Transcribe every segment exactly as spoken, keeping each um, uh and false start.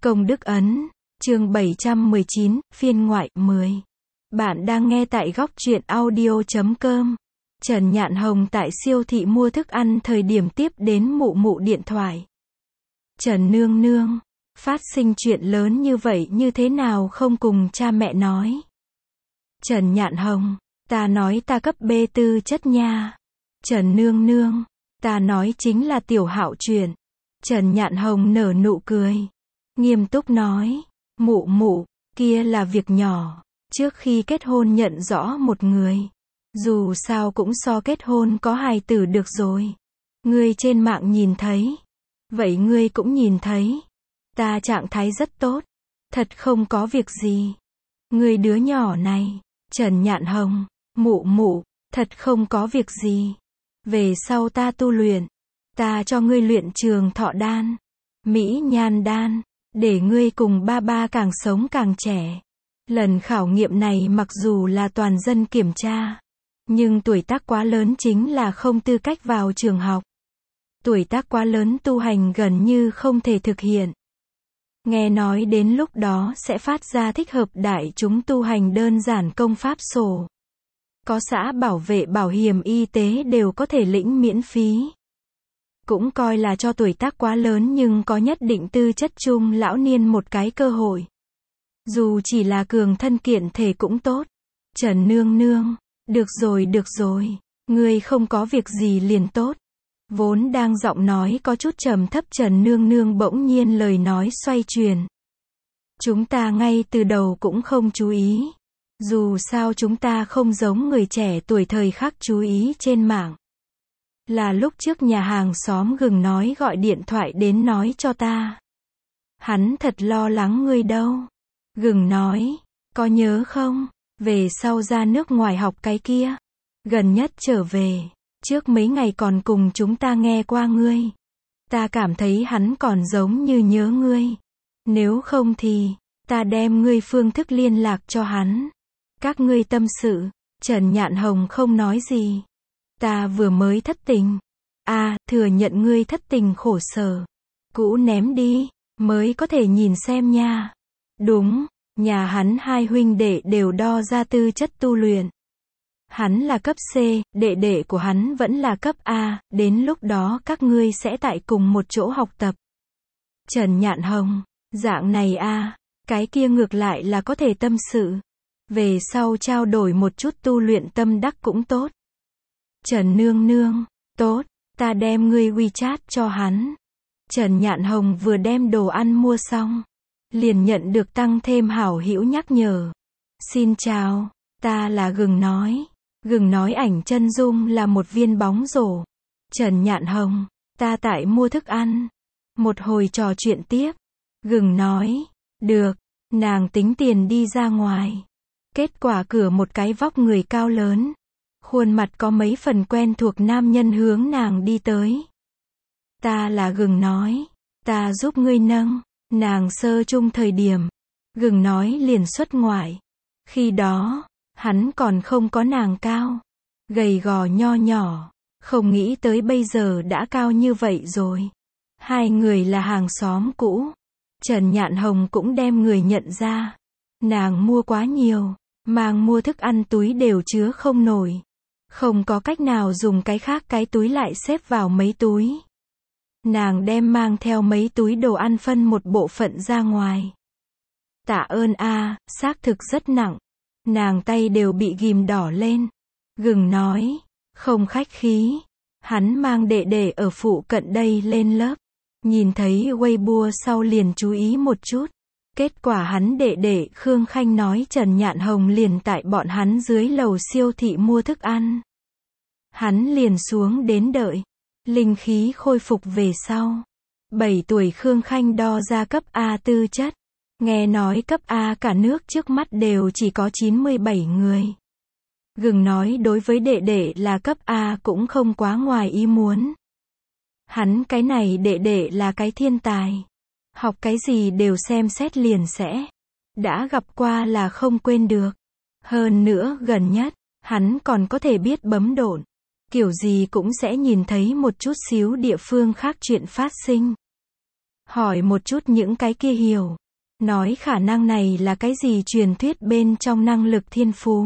Công đức ấn, chương bảy trăm mười chín, phiên ngoại mười. Bạn đang nghe tại góc truyện audio chấm com. Trần Nhạn Hồng tại siêu thị mua thức ăn thời điểm tiếp đến mụ mụ điện thoại. Trần nương nương, phát sinh chuyện lớn như vậy như thế nào không cùng cha mẹ nói. Trần Nhạn Hồng, ta nói ta cấp B tư chất nha. Trần nương nương, ta nói chính là tiểu hạo chuyện. Trần Nhạn Hồng nở nụ cười, nghiêm túc nói, mụ mụ, kia là việc nhỏ, trước khi kết hôn nhận rõ một người. Dù sao cũng so kết hôn có hài tử được rồi. Ngươi trên mạng nhìn thấy. Vậy ngươi cũng nhìn thấy. Ta trạng thái rất tốt. Thật không có việc gì. Ngươi đứa nhỏ này, Trần Nhạn Hồng, mụ mụ, thật không có việc gì. Về sau ta tu luyện. Ta cho ngươi luyện trường thọ đan, mỹ nhan đan, để ngươi cùng ba ba càng sống càng trẻ. Lần khảo nghiệm này mặc dù là toàn dân kiểm tra, nhưng tuổi tác quá lớn chính là không tư cách vào trường học. Tuổi tác quá lớn tu hành gần như không thể thực hiện. Nghe nói đến lúc đó sẽ phát ra thích hợp đại chúng tu hành đơn giản công pháp sổ. Có xã bảo vệ bảo hiểm y tế đều có thể lĩnh miễn phí. Cũng coi là cho tuổi tác quá lớn nhưng có nhất định tư chất trung lão niên một cái cơ hội. Dù chỉ là cường thân kiện thể cũng tốt. Trần nương nương, được rồi được rồi, ngươi không có việc gì liền tốt. Vốn đang giọng nói có chút trầm thấp Trần nương nương bỗng nhiên lời nói xoay chuyển. Chúng ta ngay từ đầu cũng không chú ý. Dù sao chúng ta không giống người trẻ tuổi thời khắc chú ý trên mạng. Là lúc trước nhà hàng xóm gừng nói gọi điện thoại đến nói cho ta. Hắn thật lo lắng ngươi đâu. Gừng nói, có nhớ không, về sau ra nước ngoài học cái kia. Gần nhất trở về, trước mấy ngày còn cùng chúng ta nghe qua ngươi. Ta cảm thấy hắn còn giống như nhớ ngươi. Nếu không thì, ta đem ngươi phương thức liên lạc cho hắn. Các ngươi tâm sự. Trần Nhạn Hồng không nói gì. Ta vừa mới thất tình. À, thừa nhận ngươi thất tình khổ sở. Cũ ném đi, mới có thể nhìn xem nha. Đúng, nhà hắn hai huynh đệ đều đo ra tư chất tu luyện. Hắn là cấp C, đệ đệ của hắn vẫn là cấp A, đến lúc đó các ngươi sẽ tại cùng một chỗ học tập. Trần Nhạn Hồng, dạng này a, cái kia ngược lại là có thể tâm sự. Về sau trao đổi một chút tu luyện tâm đắc cũng tốt. Trần nương nương, tốt, ta đem ngươi WeChat cho hắn. Trần Nhạn Hồng vừa đem đồ ăn mua xong, liền nhận được tăng thêm hảo hữu nhắc nhở. Xin chào, ta là Gừng nói. Gừng nói ảnh chân dung là một viên bóng rổ. Trần Nhạn Hồng, ta tại mua thức ăn. Một hồi trò chuyện tiếp. Gừng nói, được, nàng tính tiền đi ra ngoài. Kết quả cửa một cái vóc người cao lớn. Khuôn mặt có mấy phần quen thuộc nam nhân hướng nàng đi tới. Ta là Gừng nói, ta giúp ngươi nâng. Nàng sơ chung thời điểm. Gừng nói liền xuất ngoại. Khi đó, hắn còn không có nàng cao. Gầy gò nho nhỏ. Không nghĩ tới bây giờ đã cao như vậy rồi. Hai người là hàng xóm cũ. Trần Nhạn Hồng cũng đem người nhận ra. Nàng mua quá nhiều. Mang mua thức ăn túi đều chứa không nổi. Không có cách nào dùng cái khác cái túi lại xếp vào mấy túi. Nàng đem mang theo mấy túi đồ ăn phân một bộ phận ra ngoài. Tạ ơn a, xác thực rất nặng. Nàng tay đều bị ghim đỏ lên. Gừng nói, không khách khí. Hắn mang đệ đệ ở phụ cận đây lên lớp. Nhìn thấy Weibo sau liền chú ý một chút. Kết quả hắn đệ đệ Khương Khanh nói Trần Nhạn Hồng liền tại bọn hắn dưới lầu siêu thị mua thức ăn. Hắn liền xuống đến đợi. Linh khí khôi phục về sau. bảy tuổi Khương Khanh đo ra cấp A tư chất. Nghe nói cấp A cả nước trước mắt đều chỉ có chín mươi bảy người. Gừng nói đối với đệ đệ là cấp A cũng không quá ngoài ý muốn. Hắn cái này đệ đệ là cái thiên tài. Học cái gì đều xem xét liền sẽ. Đã gặp qua là không quên được. Hơn nữa gần nhất, hắn còn có thể biết bấm độn. Kiểu gì cũng sẽ nhìn thấy một chút xíu địa phương khác chuyện phát sinh. hỏi một chút những cái kia hiểu. Nói khả năng này là cái gì truyền thuyết bên trong năng lực thiên phú.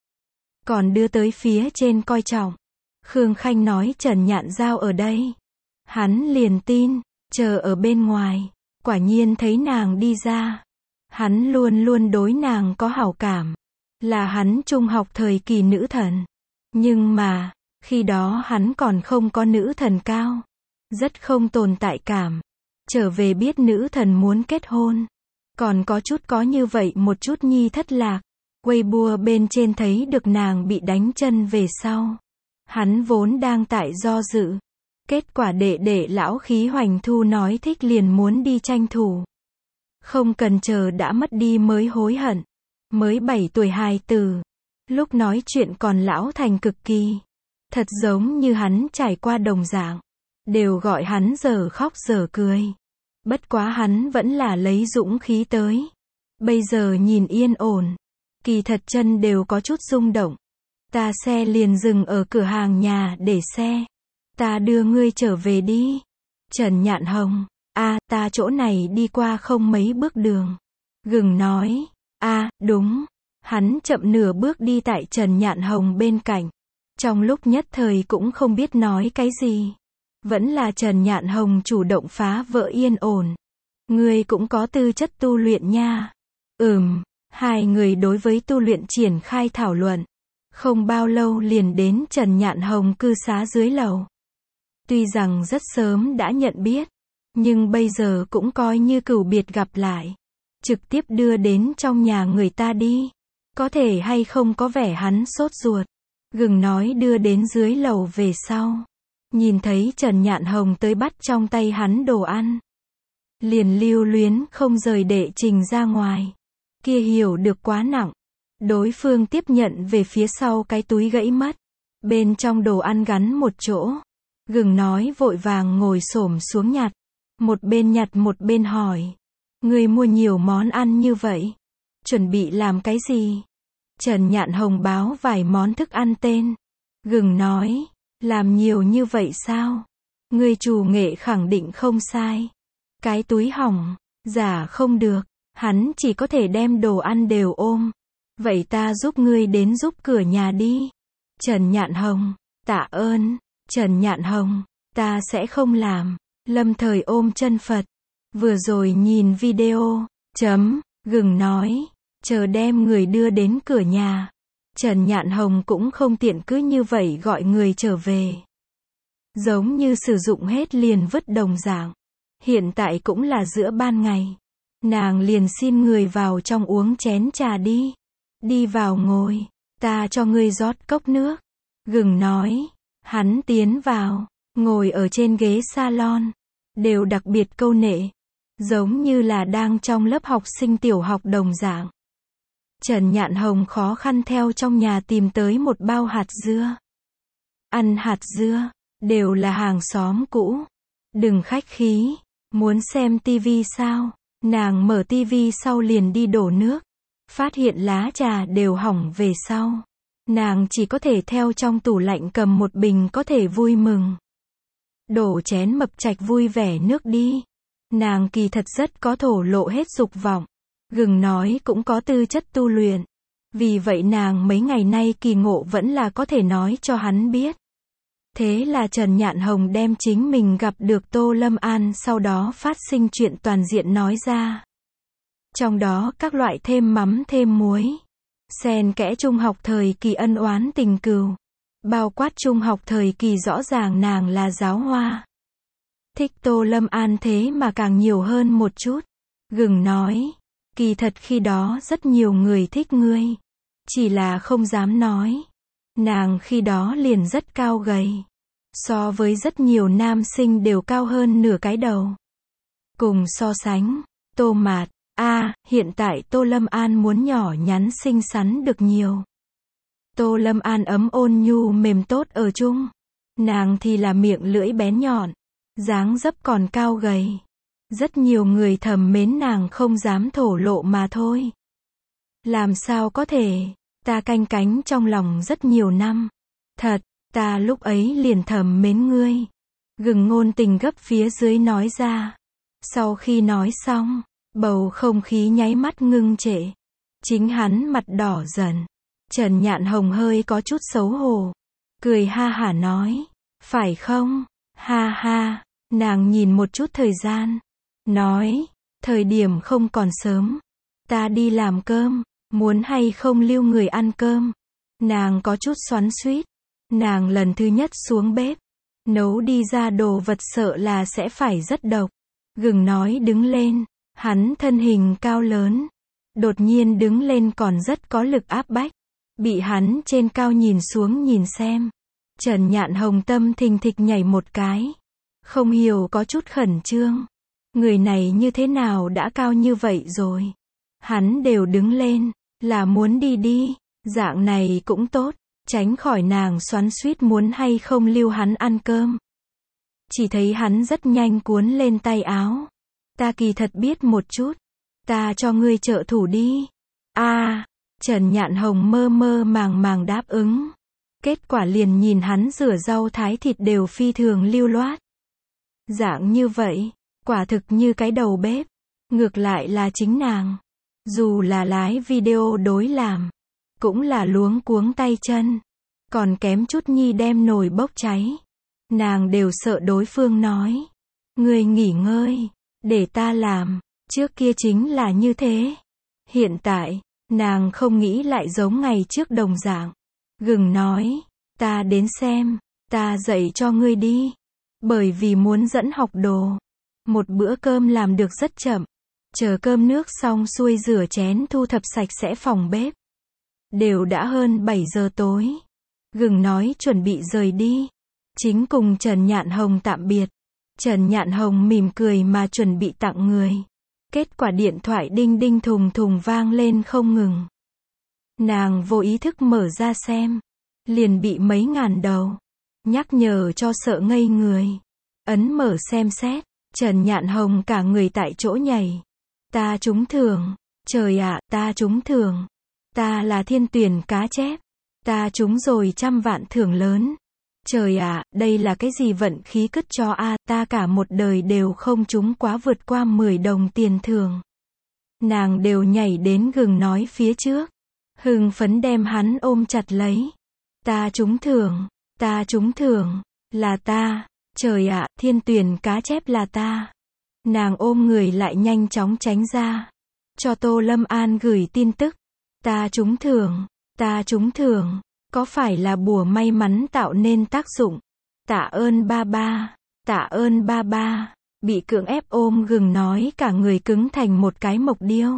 Còn đưa tới phía trên coi trọng. Khương Khanh nói Trần Nhạn Giao ở đây. Hắn liền tin, chờ ở bên ngoài. Quả nhiên thấy nàng đi ra. Hắn luôn luôn đối nàng có hảo cảm. Là hắn trung học thời kỳ nữ thần. Nhưng mà, khi đó hắn còn không có nữ thần cao. Rất không tồn tại cảm. Trở về biết nữ thần muốn kết hôn. Còn có chút có như vậy một chút nhi thất lạc. Weibo bên trên thấy được nàng bị đánh chân về sau. Hắn vốn đang tại do dự. Kết quả đệ đệ lão khí hoành thu nói thích liền muốn đi tranh thủ. Không cần chờ đã mất đi mới hối hận. Mới bảy tuổi hài tử. Lúc nói chuyện còn lão thành cực kỳ. Thật giống như hắn trải qua đồng dạng. Đều gọi hắn giờ khóc giờ cười. Bất quá hắn vẫn là lấy dũng khí tới. Bây giờ nhìn yên ổn. Kỳ thật chân đều có chút rung động. Ta xe liền dừng ở cửa hàng nhà để xe. Ta đưa ngươi trở về đi. Trần Nhạn Hồng. A, à, ta chỗ này đi qua không mấy bước đường. Gừng nói. A, à, đúng. Hắn chậm nửa bước đi tại Trần Nhạn Hồng bên cạnh. Trong lúc nhất thời cũng không biết nói cái gì. Vẫn là Trần Nhạn Hồng chủ động phá vỡ yên ổn. Ngươi cũng có tư chất tu luyện nha. Ừm, hai người đối với tu luyện triển khai thảo luận. Không bao lâu liền đến Trần Nhạn Hồng cư xá dưới lầu. Tuy rằng rất sớm đã nhận biết, nhưng bây giờ cũng coi như cửu biệt gặp lại. Trực tiếp đưa đến trong nhà người ta đi. Có thể hay không có vẻ hắn sốt ruột. Gừng nói đưa đến dưới lầu về sau. Nhìn thấy Trần Nhạn Hồng tới bắt trong tay hắn đồ ăn. Liền lưu luyến không rời đệ trình ra ngoài. Kia hiểu được quá nặng. Đối phương tiếp nhận về phía sau cái túi gãy mất. Bên trong đồ ăn gắn một chỗ. Gừng nói vội vàng ngồi xổm xuống nhặt. Một bên nhặt một bên hỏi. Người mua nhiều món ăn như vậy. Chuẩn bị làm cái gì? Trần Nhạn Hồng báo vài món thức ăn tên. Gừng nói. Làm nhiều như vậy sao? Người chủ nghệ khẳng định không sai. Cái túi hỏng. Giả không được. Hắn chỉ có thể đem đồ ăn đều ôm. Vậy ta giúp ngươi đến giúp cửa nhà đi. Trần Nhạn Hồng. Tạ ơn. Trần Nhạn Hồng. Ta sẽ không làm. Lâm Thời ôm chân Phật. Vừa rồi nhìn video. Chấm. Gừng nói. Chờ đem người đưa đến cửa nhà. Trần Nhạn Hồng cũng không tiện cứ như vậy gọi người trở về. Giống như sử dụng hết liền vứt đồng dạng. Hiện tại cũng là giữa ban ngày. Nàng liền xin người vào trong uống chén trà đi. Đi vào ngồi. Ta cho ngươi rót cốc nước. Gừng nói. Hắn tiến vào. Ngồi ở trên ghế salon. Đều đặc biệt câu nệ. Giống như là đang trong lớp học sinh tiểu học đồng dạng. Trần Nhạn Hồng khó khăn theo trong nhà tìm tới một bao hạt dưa. Ăn hạt dưa. Đều là hàng xóm cũ. Đừng khách khí. Muốn xem tivi sao? Nàng mở tivi sau liền đi đổ nước. Phát hiện lá trà đều hỏng về sau. Nàng chỉ có thể theo trong tủ lạnh cầm một bình có thể vui mừng. Đổ chén mập trạch vui vẻ nước đi. Nàng kỳ thật rất có thổ lộ hết dục vọng. Gừng nói cũng có tư chất tu luyện. Vì vậy nàng mấy ngày nay kỳ ngộ vẫn là có thể nói cho hắn biết. Thế là Trần Nhạn Hồng đem chính mình gặp được Tô Lâm An sau đó phát sinh chuyện toàn diện nói ra. Trong đó các loại thêm mắm thêm muối. Xen kẽ trung học thời kỳ ân oán tình cừu. Bao quát trung học thời kỳ rõ ràng nàng là giáo hoa. Thích Tô Lâm An thế mà càng nhiều hơn một chút. Gừng nói. Kỳ thật khi đó rất nhiều người thích ngươi. Chỉ là không dám nói. Nàng khi đó liền rất cao gầy. So với rất nhiều nam sinh đều cao hơn nửa cái đầu. Cùng so sánh. Tô Mạt. A, à, hiện tại Tô Lâm An muốn nhỏ nhắn xinh xắn được nhiều. Tô Lâm An ấm ôn nhu mềm tốt ở chung. Nàng thì là miệng lưỡi bén nhọn. Dáng dấp còn cao gầy. Rất nhiều người thầm mến nàng không dám thổ lộ mà thôi. Làm sao có thể, ta canh cánh trong lòng rất nhiều năm. Thật, ta lúc ấy liền thầm mến ngươi. Gừng ngôn tình gấp phía dưới nói ra. Sau khi nói xong, bầu không khí nháy mắt ngưng trệ. Chính hắn mặt đỏ dần. Trần Nhạn Hồng hơi có chút xấu hổ. Cười ha hả nói. Phải không? Ha ha. Nàng nhìn một chút thời gian. Nói. Thời điểm không còn sớm. Ta đi làm cơm. Muốn hay không lưu người ăn cơm? Nàng có chút xoắn xuýt. Nàng lần thứ nhất xuống bếp. Nấu đi ra đồ vật sợ là sẽ phải rất độc. Gừng nói đứng lên. Hắn thân hình cao lớn. Đột nhiên đứng lên còn rất có lực áp bách. Bị hắn trên cao nhìn xuống nhìn xem. Trần Nhạn Hồng tâm thình thịch nhảy một cái. Không hiểu có chút khẩn trương. Người này như thế nào đã cao như vậy rồi? Hắn đều đứng lên. Là muốn đi đi. Dạng này cũng tốt. Tránh khỏi nàng xoắn xuýt muốn hay không lưu hắn ăn cơm. Chỉ thấy hắn rất nhanh cuốn lên tay áo. Ta kỳ thật biết một chút. Ta cho ngươi trợ thủ đi. A, à, Trần Nhạn Hồng mơ mơ màng màng đáp ứng. Kết quả liền nhìn hắn rửa rau thái thịt đều phi thường lưu loát. Dạng như vậy, quả thực như cái đầu bếp. Ngược lại là chính nàng. Dù là lái video đối làm, cũng là luống cuống tay chân. Còn kém chút nhi đem nồi bốc cháy. Nàng đều sợ đối phương nói. Ngươi nghỉ ngơi, để ta làm. Trước kia chính là như thế. Hiện tại, nàng không nghĩ lại giống ngày trước đồng dạng. Gừng nói, ta đến xem, ta dạy cho ngươi đi. Bởi vì muốn dẫn học đồ. Một bữa cơm làm được rất chậm. Chờ cơm nước xong xuôi rửa chén thu thập sạch sẽ phòng bếp. Đều đã hơn bảy giờ tối. Gừng nói chuẩn bị rời đi. Chính cùng Trần Nhạn Hồng tạm biệt. Trần Nhạn Hồng mỉm cười mà chuẩn bị tặng người. Kết quả điện thoại đinh đinh thùng thùng vang lên không ngừng. Nàng vô ý thức mở ra xem. Liền bị mấy ngàn đầu. Nhắc nhở cho sợ ngây người. Ấn mở xem xét. Trần Nhạn Hồng cả người tại chỗ nhảy. Ta trúng thưởng. Trời ạ, ta trúng thưởng. Ta là thiên tuyển cá chép. Ta trúng rồi trăm vạn thưởng lớn. Trời ạ, đây là cái gì vận khí cứt cho a, à, ta cả một đời đều không trúng quá vượt qua mười đồng tiền thưởng. Nàng đều nhảy đến Gừng nói phía trước. Hưng phấn đem hắn ôm chặt lấy. Ta trúng thưởng, ta trúng thưởng, là ta. Trời ạ, thiên tuyển cá chép là ta. Nàng ôm người lại nhanh chóng tránh ra. Cho Tô Lâm An gửi tin tức. Ta trúng thưởng, ta trúng thưởng. Có phải là bùa may mắn tạo nên tác dụng? Tạ ơn ba ba, tạ ơn ba ba. Bị cưỡng ép ôm Gừng nói cả người cứng thành một cái mộc điêu.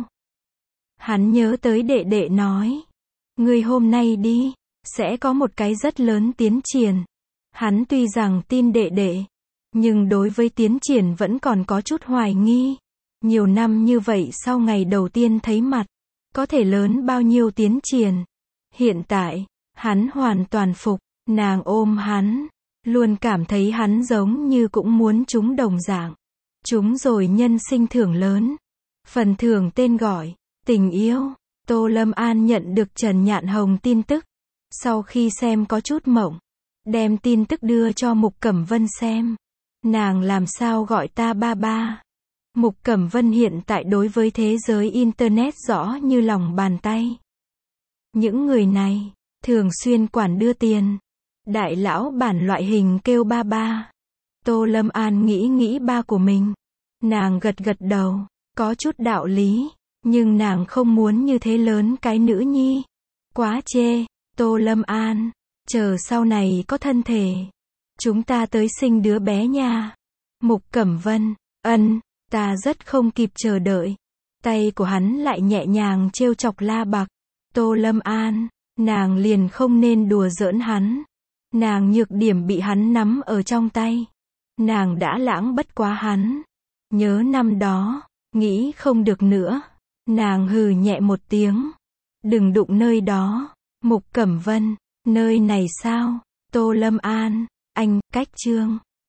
Hắn nhớ tới đệ đệ nói. Ngươi hôm nay đi, sẽ có một cái rất lớn tiến triển. Hắn tuy rằng tin đệ đệ, nhưng đối với tiến triển vẫn còn có chút hoài nghi. Nhiều năm như vậy sau ngày đầu tiên thấy mặt, có thể lớn bao nhiêu tiến triển. Hiện tại, hắn hoàn toàn phục, nàng ôm hắn, luôn cảm thấy hắn giống như cũng muốn trúng đồng dạng. Trúng rồi nhân sinh thưởng lớn. Phần thưởng tên gọi, tình yêu. Tô Lâm An nhận được Trần Nhạn Hồng tin tức. Sau khi xem có chút mộng, đem tin tức đưa cho Mục Cẩm Vân xem. Nàng làm sao gọi ta ba ba. Mục Cẩm Vân hiện tại đối với thế giới Internet rõ như lòng bàn tay. Những người này, thường xuyên quản đưa tiền. Đại lão bản loại hình kêu ba ba. Tô Lâm An nghĩ nghĩ ba của mình. Nàng gật gật đầu, có chút đạo lý. Nhưng nàng không muốn như thế lớn cái nữ nhi. Quá chê. Tô Lâm An, chờ sau này có thân thể. Chúng ta tới sinh đứa bé nha. Mục Cẩm Vân, ân, ta rất không kịp chờ đợi. Tay của hắn lại nhẹ nhàng trêu chọc La Bạc. Tô Lâm An, nàng liền không nên đùa giỡn hắn. Nàng nhược điểm bị hắn nắm ở trong tay. Nàng đã lãng bất quá hắn. Nhớ năm đó, nghĩ không được nữa. Nàng hừ nhẹ một tiếng. Đừng đụng nơi đó. Mục Cẩm Vân, nơi này sao? Tô Lâm An, anh, cách chương.